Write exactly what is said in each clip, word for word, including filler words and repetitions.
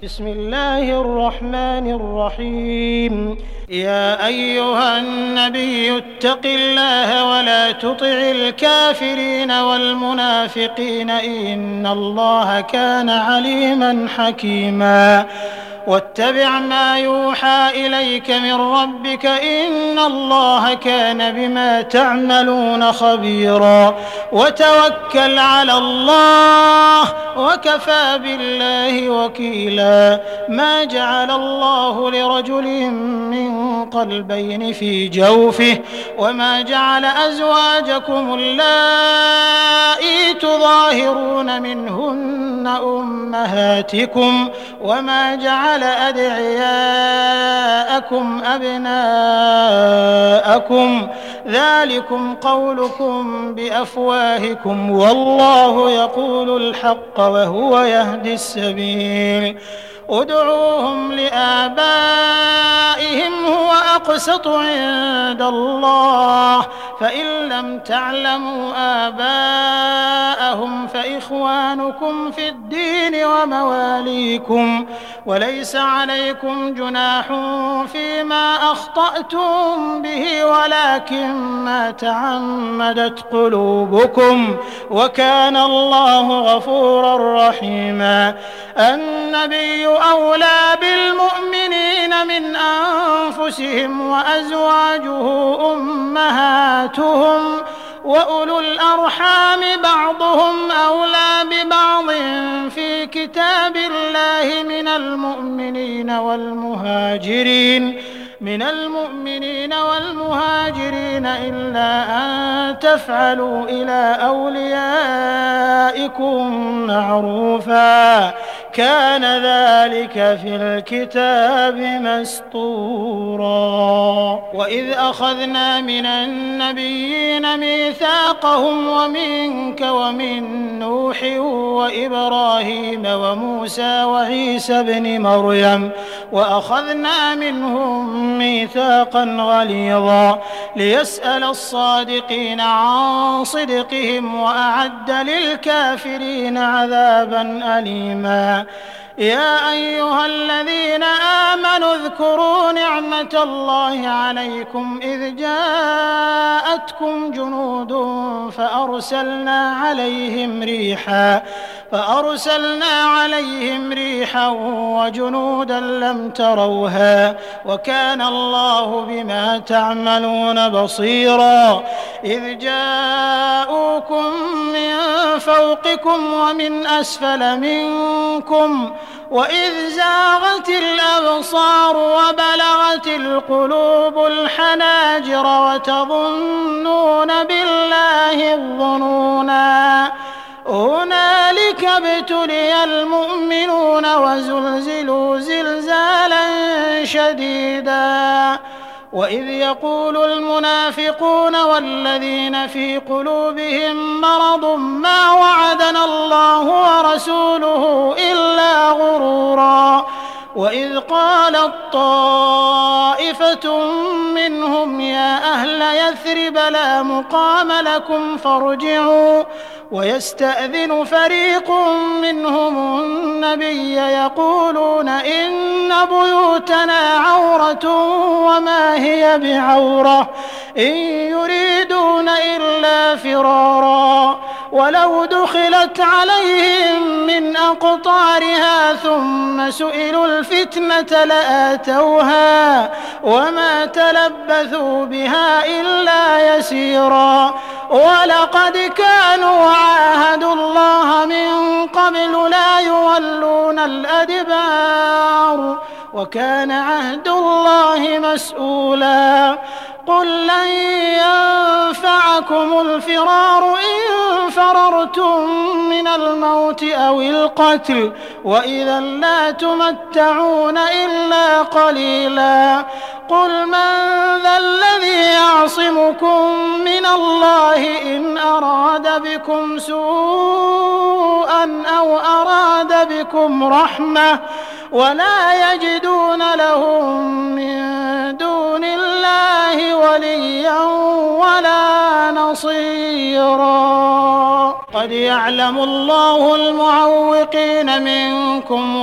بسم الله الرحمن الرحيم. يا أيها النبي اتق الله ولا تطع الكافرين والمنافقين إن الله كان عليما حكيما. واتبع ما يوحى إليك من ربك إن الله كان بما تعملون خبيرا. وتوكل على الله وكفى بالله وكيلا. ما جعل الله لرجل من قلبين في جوفه وما جعل أزواجكم اللائي تظاهرون منهن أمهاتكم وما جعل أدعياءكم أبناءكم ذلكم قولكم بأفواهكم والله يقول الحق وهو يهدي السبيل. ادعوهم لآبائهم هو أقسط عند الله فإن لم تعلموا آباءهم فإخوانكم في الدين ومواليكم وليس عليكم جناح فيما أخطأتم به ولكن ما تعمدت قلوبكم وكان الله غفورا رحيما. النبي أولى بالمؤمنين من أنفسهم وأزواجه أمهاتهم وأولو الأرحام بعضهم أولى ببعض في كتاب الله من المؤمنين والمهاجرين من المؤمنين والمهاجرين إلا أن تفعلوا إلى أوليائكم معروفا كان ذلك في الكتاب مسطورا. وإذ أخذنا من النبيين ميثاقهم ومنك ومن نوح وإبراهيم وموسى وعيسى ابن مريم وأخذنا منهم ميثاقا غليظا ليسأل الصادقين عن صدقهم وأعد للكافرين عذابا أليما. يا أيها الذين آمنوا اذكروا نعمة الله عليكم إذ جاءتكم جنود فأرسلنا عليهم ريحا فأرسلنا عليهم ريحا وجنودا لم تروها وكان الله بما تعملون بصيرا. إذ جاءوكم من فوقكم ومن أسفل منكم وإذ زاغت الأبصار وبلغت القلوب الحناجر وتظنون بالله الظنونا هنالك ابتلي المؤمنون وزلزلوا زلزالا شديدا. وإذ يقول المنافقون والذين في قلوبهم مرض ما وعدنا الله ورسوله إلا غرورا. وإذ قالت طائفة منهم يا أهل يثرب لا مقام لكم فارجعوا ويستأذن فريق منهم النبي يقولون إن بيوتنا عورة وما هي بعورة إن يريدون إلا فرارا ولو دخلت عليهم من أقطارها ثم سئلوا الفتنة لآتوها وما تلبثوا بها إلا يسيرا. ولقد كانوا عاهدوا الله من قبل لا يولون الأدبار وكان عهد الله مسؤولا. قل لن ينفعكم الفرار إن فررتم من الموت أو القتل وإذا لا تمتعون إلا قليلا. قل من ذا الذي يعصمكم من الله إن أراد بكم سوءا أو أراد بكم رحمة ولا يجدون لهم من دون الله وليا ولا نصيرا. قد يعلم الله المعوقين منكم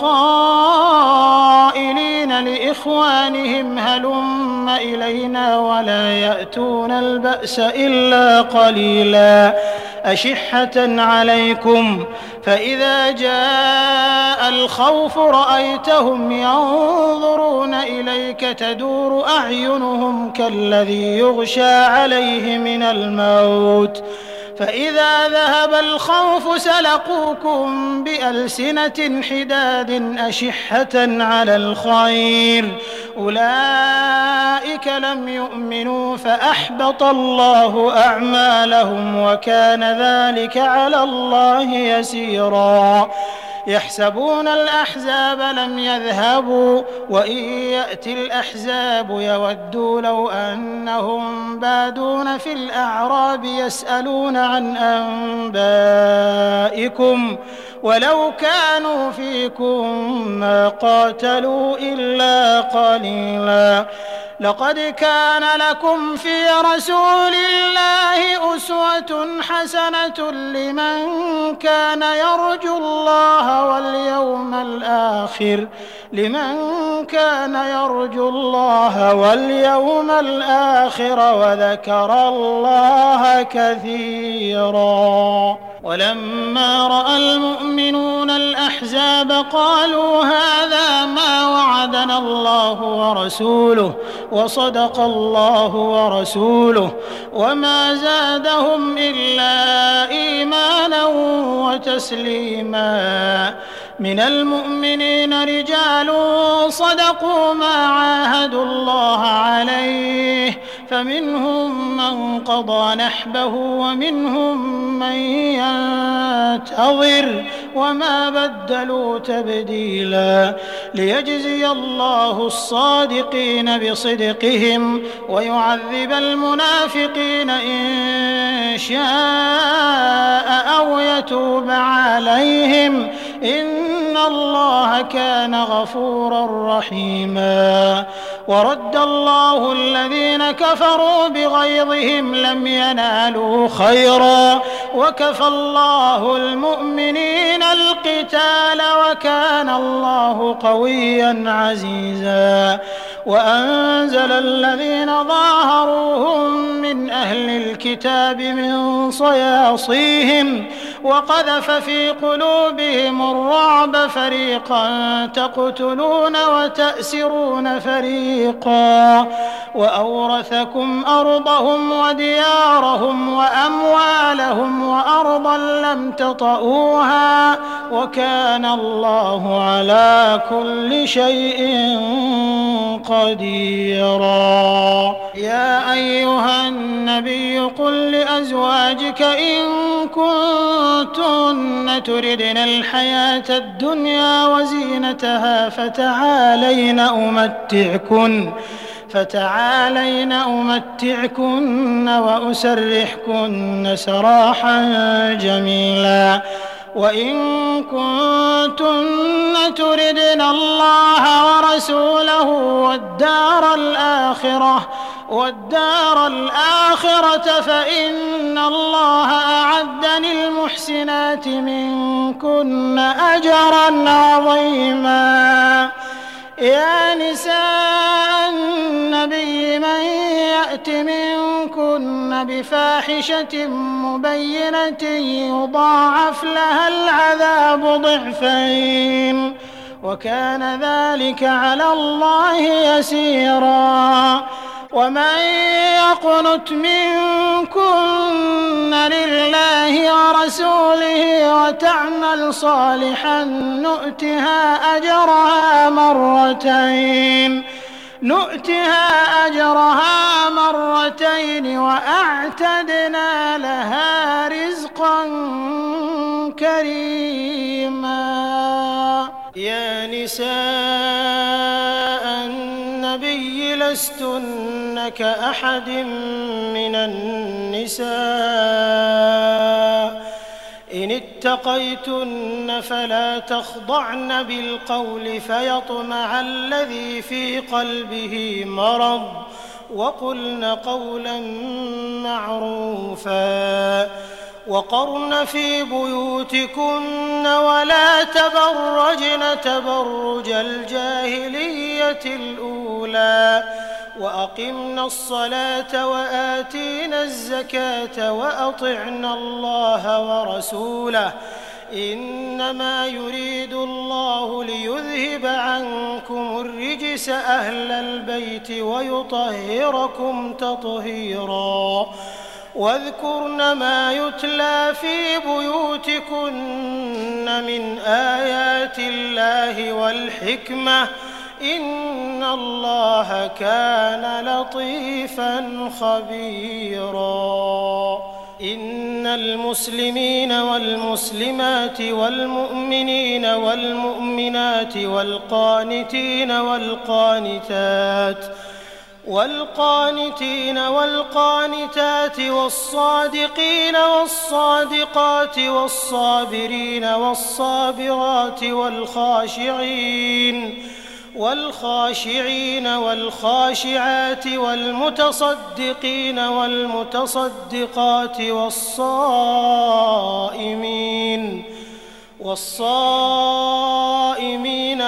والقائلين لإخوانهم هلم إلينا ولا يأتون البأس إلا قليلا أشحة عليكم فإذا جاء الخوف رأيتهم ينظرون إليك تدور أعينهم كالذي يغشى عليه من الموت فإذا ذهب الخوف سلقوكم بألسنة حداد أشحة على الخير أولئك لم يؤمنوا فأحبط الله أعمالهم وكان ذلك على الله يسيرا يحسبون الأحزاب لم يذهبوا وإن يأتي الأحزاب يودوا لو أنهم بادون في الأعراب يسألون عن أنبائكم ولو كانوا فيكم ما قاتلوا إلا قليلا لقد كان لكم في رسول الله أسوة حسنة لمن كان يرجو الله واليوم الآخر لمن كان يرجو الله واليوم الآخر وذكر الله كثيرا ولما رأى المؤمنون الأحزاب قالوا هذا ما وعدنا الله ورسوله وصدق الله ورسوله وما زادهم إلا إيمانا وتسليما من المؤمنين رجال صدقوا ما عاهدوا الله عليه فمنهم من قضى نحبه ومنهم من ينتظر وما بدلوا تبديلا ليجزي الله الصادقين بصدقهم ويعذب المنافقين إن شاء أو يتوب عليهم إن الله كان غفورا رحيما ورد الله الذين كفروا بغيظهم لم ينالوا خيرا وكفى الله المؤمنين القتال وكان الله قويا عزيزا وأنزل الذين ظاهروهم من أهل الكتاب من صياصيهم وقذف في قلوبهم الرعب فريقا تقتلون وتأسرون فريقا وأورثكم أرضهم وديارهم وأموالهم وأرضا لم تطئوها وكان الله على كل شيء قديرا يا أيها النبي قل لأزواجك إن كنتن تردن الحياة الدنيا وزينتها فتعالين أمتعكن فتعالين أمتعكن وأسرحكن سراحا جميلا وإن كنتن تردن الله ورسوله والدار الآخرة والدار الآخرة فإن الله أعد للمحسنات منكن أجرا عظيما يا نساء النبي من يأت منكن بفاحشة مبينة يضاعف لها العذاب ضعفين وكان ذلك على الله يسيرا ومن يقنت منكن لله ورسوله وتعمل صالحا نؤتها أجرها مرتين نؤتها أجرها مرتين وأعتدنا لها رزقا كريما يا نساء النبي لستن كأحد من النساء إن اتقيتن فلا تخضعن بالقول فيطمع الذي في قلبه مرض وقلن قولا معروفا وقرن في بيوتكن ولا تبرجن تبرج الجاهلية الأولى وأقمنا الصلاة وآتينا الزكاة وأطعنا الله ورسوله إنما يريد الله ليذهب عنكم الرجس أهل البيت ويطهركم تطهيرا واذكرن ما يتلى في بيوتكن من آيات الله والحكمة إن الله كان لطيفا خبيرا إن المسلمين والمسلمات والمؤمنين والمؤمنات والقانتين والقانتات والقانتين والقانتات والصادقين والصادقات والصابرين والصابرات والخاشعين والخاشعين والخاشعات والمتصدقين والمتصدقات والصائمين والصائمين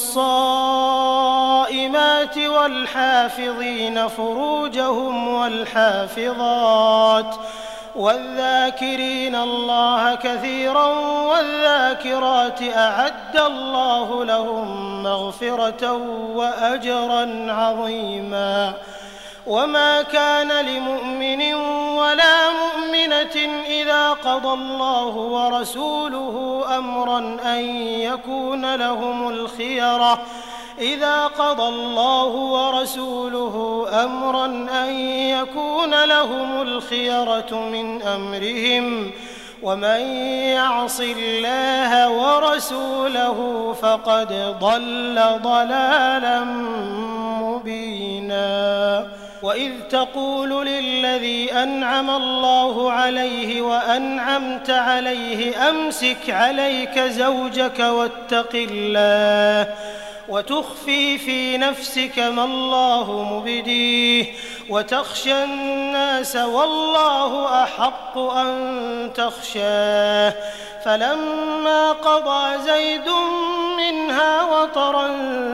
والصائمات والحافظين فروجهم والحافظات والذاكرين الله كثيرا والذاكرات أعد الله لهم مغفرة وأجرا عظيما وما كان لمؤمن ولا مؤمنة إذا قضى الله ورسوله أمرا أن يكون لهم الخيرة إذا قضى الله ورسوله أمرا أن يكون لهم الخيرة من أمرهم ومن يعص الله ورسوله فقد ضل ضلالا مبينا وإذ تقول للذي أنعم الله عليه وأنعمت عليه أمسك عليك زوجك واتق الله وتخفي في نفسك ما الله مبديه وتخشى الناس والله أحق أن تخشاه فلما قضى زيد منها وطرا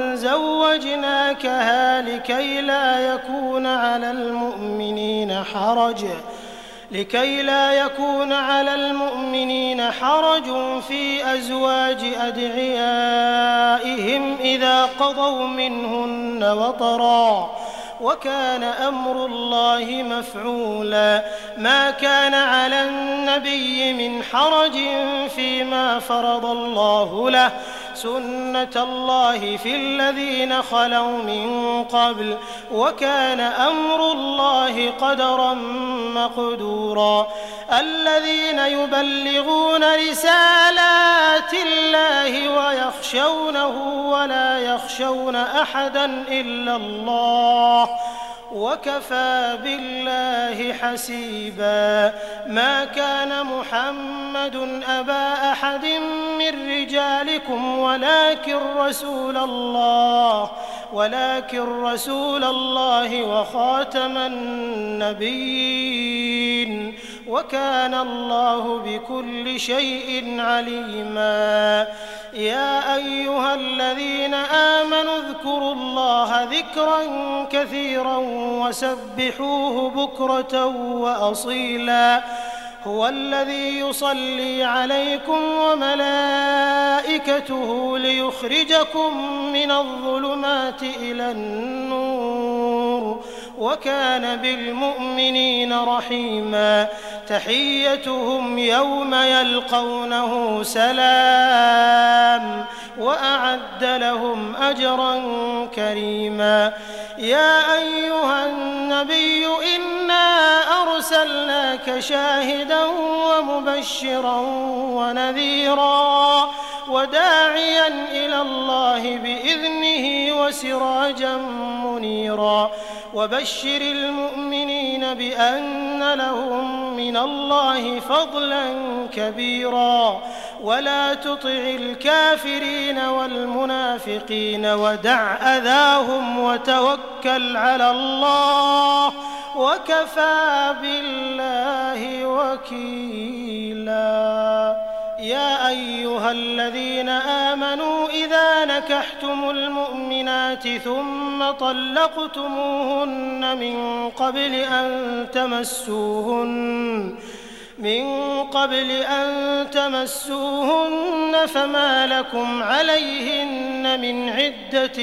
زوجناكها لكي لا يكون على المؤمنين حرج لكي لا يكون على المؤمنين حرج في أزواج أدعيائهم إذا قضوا منهن وطرا وكان أمر الله مفعولا ما كان على النبي من حرج فيما فرض الله له سنة الله في الذين خلوا من قبل وكان أمر الله قدرا مقدورا الذين يبلغون رسالات الله ويخشونه ولا يخشون أحدا إلا الله وكفى بالله حسيبا ما كان محمد أبا أحد من رجالكم ولكن رسول الله ولكن رسول الله وخاتم النبيين وكان الله بكل شيء عليما يا أيها الذين آمنوا اذكروا الله ذكرا كثيرا وسبحوه بكرة وأصيلا هو الذي يصلي عليكم وملائكته ليخرجكم من الظلمات إلى النور وكان بالمؤمنين رحيما تحيتهم يوم يلقونه سلام وأعد لهم أجرا كريما يا أيها النبي إنا أرسلناك شاهدا ومبشرا ونذيرا وداعيا إلى الله بإذنه وسراجا منيرا وبشر المؤمنين بأن لهم من الله فضلا كبيرا ولا تطع الكافرين والمنافقين ودع أذاهم وتوكل على الله وكفى بالله وكيلا. يا أيها الذين آمنوا إذا نكحتم المؤمنات ثم طلقتموهن من قبل أن تمسوهن من قبل أن تمسوهن فما لكم عليهن من عدة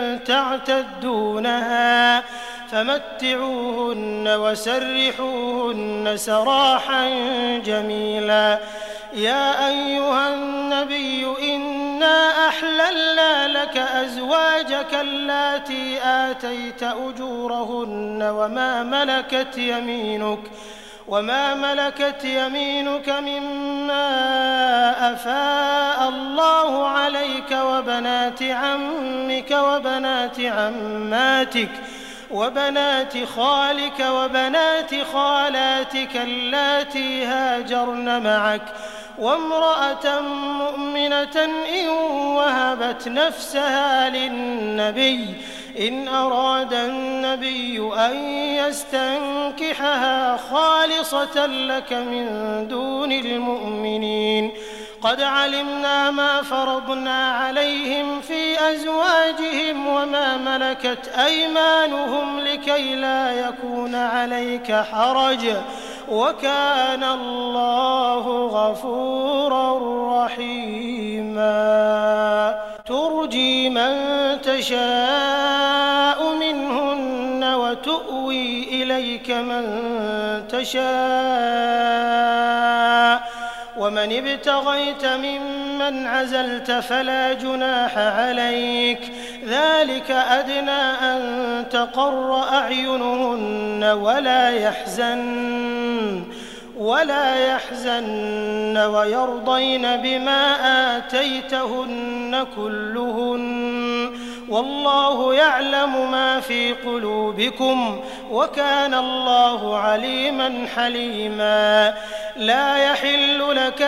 تعتدونها فمتعوهن وسرحوهن سراحا جميلا. يا أيها النبي إنا أحللنا لك أزواجك اللاتي آتيت أجورهن وما ملكت يمينك وما ملكت يمينك مما أفاء الله عليك وبنات عمك وبنات عماتك وبنات خالك وبنات خالاتك اللاتي هاجرن معك وامرأة مؤمنة إن وهبت نفسها للنبي إن أراد النبي أن يستنكحها خالصة لك من دون المؤمنين. قد علمنا ما فرضنا عليهم في أزواجهم وما ملكت أيمانهم لكي لا يكون عليك حرج وكان الله غفورا رحيما. ترجي من تشاء منهن وتؤوي إليك من تشاء ومن ابتغيت ممن عزلت فلا جناح عليك ذلك أدنى أن تقر أعينهن ولا يحزن ولا يحزن ويرضين بما آتيتهن كلهن والله يعلم ما في قلوبكم وكان الله عليما حليما. لا يحل لك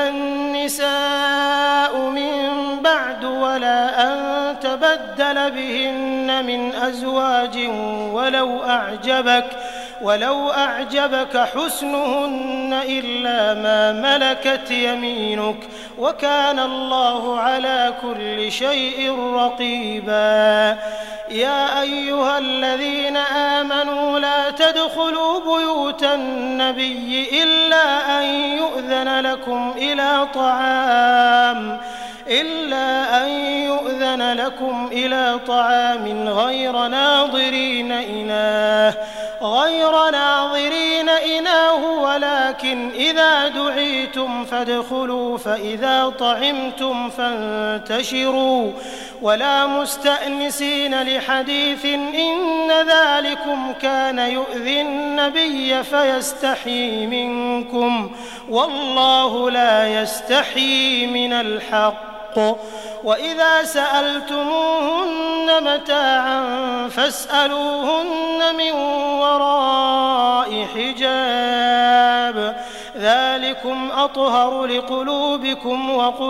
النساء من بعد ولا أن تبدل بهن من أزواج ولو أعجبك ولو أعجبك حسنهن إلا ما ملكت يمينك وكان الله على كل شيء رقيبا. يا أيها الذين آمنوا لا تدخلوا بيوت النبي إلا أن يؤذن لكم إلى طعام إلا أن يؤذن لكم إلى طعام غير ناظرين إناه غير ناظرين إناه ولكن إذا دعيتم فادخلوا فإذا طعمتم فانتشروا ولا مستأنسين لحديث إن ذلكم كان يؤذي النبي فيستحيي منكم والله لا يستحيي من الحق. وإذا سألتموهن متاعا فاسألوهن من وراء حجاب ذلكم أطهر لقلوبكم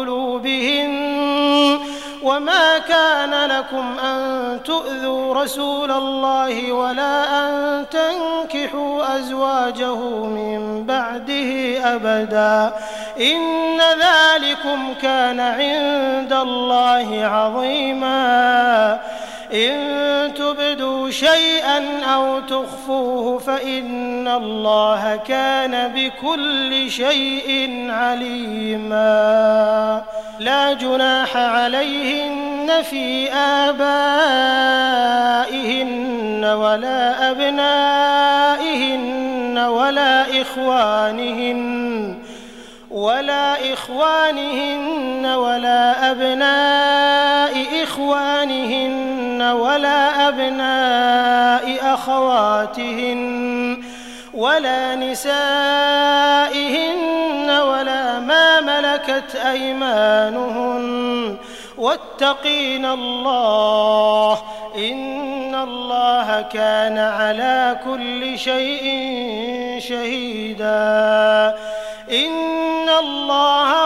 وقلوبهن وما كان لكم أن تؤذوا رسول الله ولا أن تنكحوا أزواجه من بعده أبدا إن ذلكم كان عند الله عظيما. إن تبدوا شيئا أو تخفوه فإن الله كان بكل شيء عليما. لا جناح عليهن في آبائهن ولا أبنائهن ولا إخوانهن ولا إخوانهن ولا أبناء إخوانهن ولا أبناء أخواتهن ولا نسائهن ولا ما ملكت أيمانهن واتقين الله إن الله كان على كل شيء شهيدا. إن الله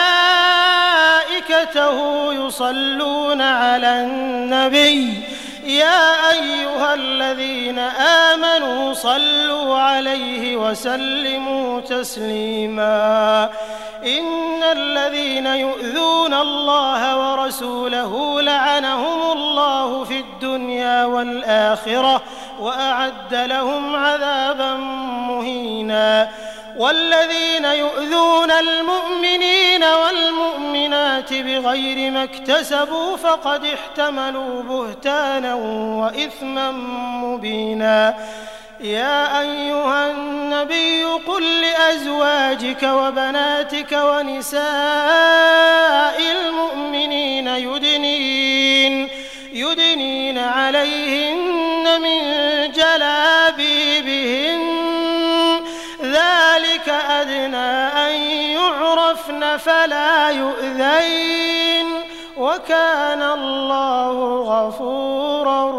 وملائكته يصلون على النبي يا أيها الذين آمنوا صلوا عليه وسلموا تسليما إن الذين يؤذون الله ورسوله لعنهم الله في الدنيا والآخرة وأعد لهم عذابا مهينا والذين يؤذون المؤمنين والمؤمنات بغير ما اكتسبوا فقد احتملوا بهتانا وإثما مبينا يا أيها النبي قل لأزواجك وبناتك ونساء المؤمنين يدنين, يدنين عليهن من جلابيبهن ذلك أدنى أن يعرفن فلا يؤذين وكان الله غفورا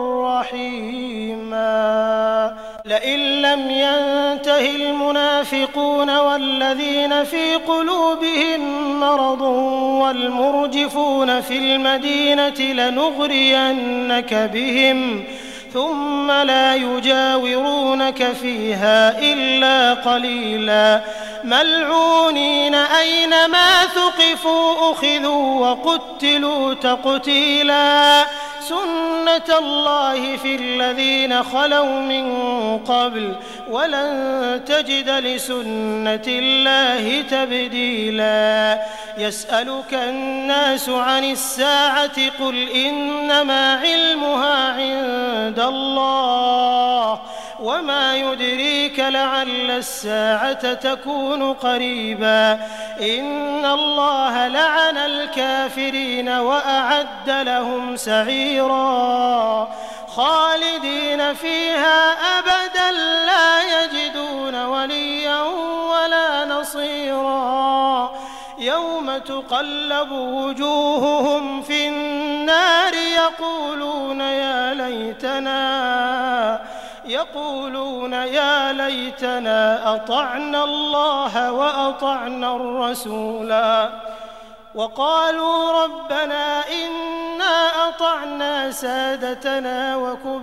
رحيما لئن لم ينته المنافقون والذين في قلوبهم مرض والمرجفون في المدينة لنغرينك بهم ثم لا يجاورونك فيها إلا قليلا ملعونين أينما ثقفوا أخذوا وقتلوا تقتيلا سنة الله في الذين خلوا من قبل ولن تجد لسنة الله تبديلا يسألك الناس عن الساعة قل إنما علمها عند الله وما يدريك لعل الساعة تكون قريبا إن الله لعن الكافرين وأعد لهم سعيرا خالدين فيها أبدا لا يجدون وليا ولا نصيرا يوم تقلب وجوههم في النار يقولون يا ليتنا يقولون يا ليتنا أطعنا الله وأطعنا الرسولا وقالوا ربنا إنا أطعنا سادتنا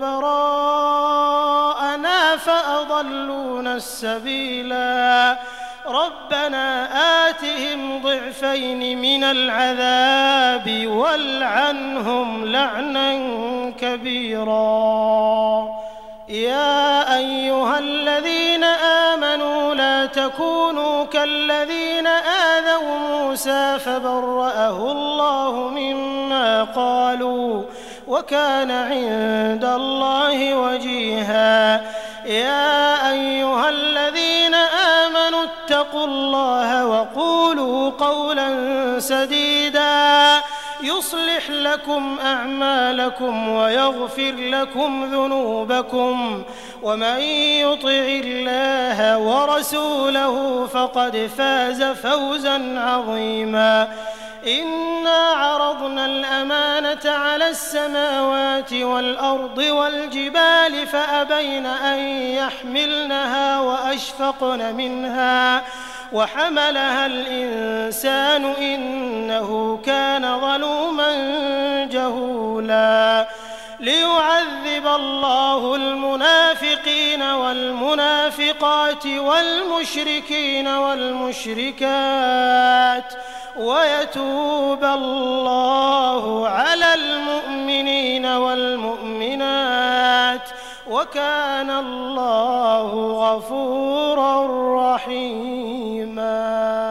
وكبراءنا فأضلونا السبيلا ربنا آتهم ضعفين من العذاب والعنهم لعنا كبيرا يا أيها الذين آمنوا لا تكونوا كالذين آذوا موسى فبرأه الله مما قالوا وكان عند الله وجيها يا أيها الذين آمنوا اتقوا الله وقولوا قولا سديدا يصلح لكم أعمالكم ويغفر لكم ذنوبكم ومن يطع الله ورسوله فقد فاز فوزا عظيما إنا عرضنا الأمانة على السماوات والأرض والجبال فأبين أن يحملنها وأشفقن منها وحملها الإنسان إنه كان ظلوما جهولا ليعذب الله المنافقين والمنافقات والمشركين والمشركات ويتوب الله على المؤمنين والمؤمنات وكان الله غفورا رحيما.